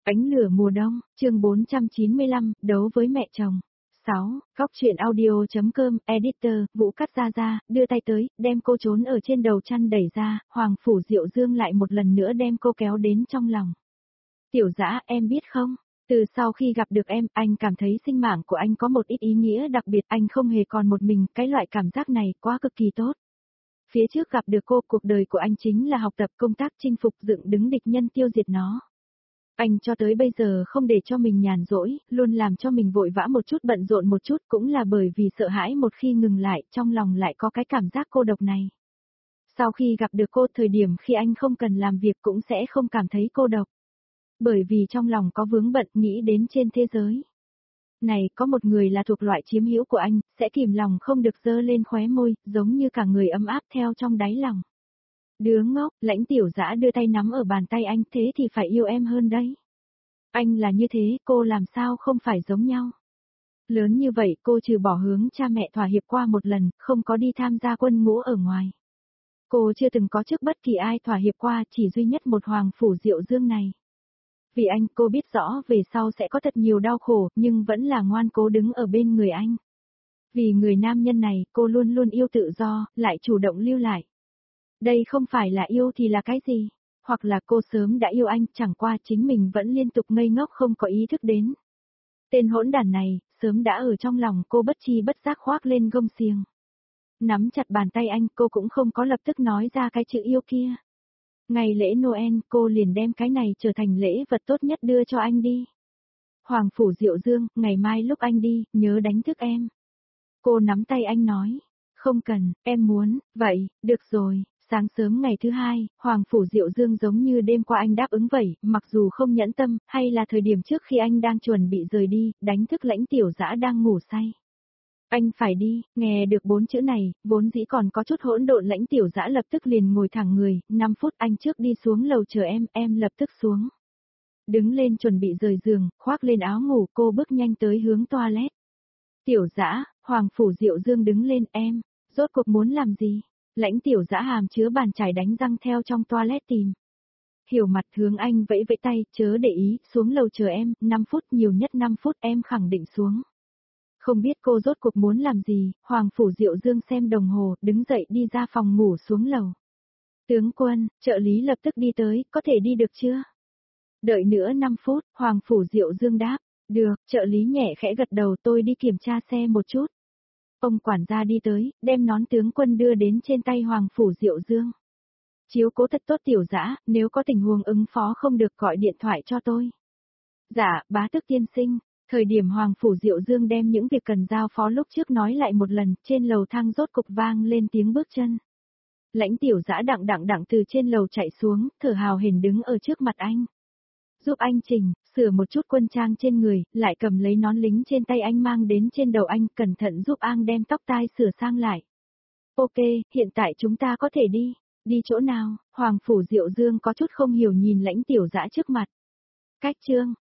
Ánh lửa mùa đông, chương 495, đấu với mẹ chồng. 6. Góc truyện audio.com, editor, Vũ cắt ra, đưa tay tới, đem cô trốn ở trên đầu chăn đẩy ra, Hoàng Phủ Diệu Dương lại một lần nữa đem cô kéo đến trong lòng. Tiểu Dã, em biết không, từ sau khi gặp được em, anh cảm thấy sinh mạng của anh có một ít ý nghĩa đặc biệt, anh không hề còn một mình, cái loại cảm giác này quá cực kỳ tốt. Phía trước gặp được cô, cuộc đời của anh chính là học tập công tác chinh phục dựng đứng địch nhân tiêu diệt nó. Anh cho tới bây giờ không để cho mình nhàn rỗi, luôn làm cho mình vội vã một chút bận rộn một chút cũng là bởi vì sợ hãi một khi ngừng lại, trong lòng lại có cái cảm giác cô độc này. Sau khi gặp được cô, thời điểm khi anh không cần làm việc cũng sẽ không cảm thấy cô độc. Bởi vì trong lòng có vướng bận nghĩ đến trên thế giới. Này, có một người là thuộc loại chiếm hữu của anh, sẽ kìm lòng không được dơ lên khóe môi, giống như cả người ấm áp theo trong đáy lòng. Đứa ngốc, Lãnh Tiểu Dã đưa tay nắm ở bàn tay anh, thế thì phải yêu em hơn đấy. Anh là như thế, cô làm sao không phải giống nhau. Lớn như vậy cô trừ bỏ hướng cha mẹ thỏa hiệp qua một lần, không có đi tham gia quân ngũ ở ngoài. Cô chưa từng có trước bất kỳ ai thỏa hiệp qua, chỉ duy nhất một Hoàng Phủ Diệu Dương này. Vì anh, cô biết rõ về sau sẽ có thật nhiều đau khổ, nhưng vẫn là ngoan cố đứng ở bên người anh. Vì người nam nhân này, cô luôn luôn yêu tự do, lại chủ động lưu lại. Đây không phải là yêu thì là cái gì? Hoặc là cô sớm đã yêu anh, chẳng qua chính mình vẫn liên tục ngây ngốc không có ý thức đến. Tên hỗn đản này, sớm đã ở trong lòng cô bất chi bất giác khoác lên gông xiềng. Nắm chặt bàn tay anh, cô cũng không có lập tức nói ra cái chữ yêu kia. Ngày lễ Noel, cô liền đem cái này trở thành lễ vật tốt nhất đưa cho anh đi. Hoàng Phủ Diệu Dương, ngày mai lúc anh đi, nhớ đánh thức em. Cô nắm tay anh nói, không cần, em muốn, vậy, được rồi. Sáng sớm ngày thứ hai, Hoàng Phủ Diệu Dương giống như đêm qua anh đáp ứng vậy, mặc dù không nhẫn tâm, hay là thời điểm trước khi anh đang chuẩn bị rời đi, đánh thức Lãnh Tiểu Dã đang ngủ say. Anh phải đi, nghe được 4 chữ này, vốn dĩ còn có chút hỗn độn Lãnh Tiểu Dã lập tức liền ngồi thẳng người, 5 phút anh trước đi xuống lầu chờ em lập tức xuống. Đứng lên chuẩn bị rời giường, khoác lên áo ngủ, cô bước nhanh tới hướng toilet. Tiểu Dã, Hoàng Phủ Diệu Dương đứng lên, em, rốt cuộc muốn làm gì? Lãnh Tiểu Dã hàm chứa bàn chải đánh răng theo trong toilet tìm. Hiểu mặt hướng anh vẫy vẫy tay, chớ để ý, xuống lầu chờ em, 5 phút, nhiều nhất 5 phút, em khẳng định xuống. Không biết cô rốt cuộc muốn làm gì, Hoàng Phủ Diệu Dương xem đồng hồ, đứng dậy đi ra phòng ngủ xuống lầu. Tướng quân, trợ lý lập tức đi tới, có thể đi được chưa? Đợi nữa 5 phút, Hoàng Phủ Diệu Dương đáp, được, trợ lý nhẹ khẽ gật đầu, tôi đi kiểm tra xe một chút. Ông quản gia đi tới, đem nón tướng quân đưa đến trên tay Hoàng Phủ Diệu Dương. Chiếu cố thật tốt Tiểu Dã, nếu có tình huống ứng phó không được gọi điện thoại cho tôi. Dạ, bá tước tiên sinh. Thời điểm Hoàng Phủ Diệu Dương đem những việc cần giao phó lúc trước nói lại một lần, trên lầu thang rốt cục vang lên tiếng bước chân. Lãnh Tiểu Dã đặng từ trên lầu chạy xuống, thở hào hển đứng ở trước mặt anh. Giúp anh chỉnh, sửa một chút quân trang trên người, lại cầm lấy nón lính trên tay anh mang đến trên đầu anh, cẩn thận giúp anh đem tóc tai sửa sang lại. Ok, hiện tại chúng ta có thể đi. Đi chỗ nào? Hoàng Phủ Diệu Dương có chút không hiểu nhìn Lãnh Tiểu Dã trước mặt. Cách chương,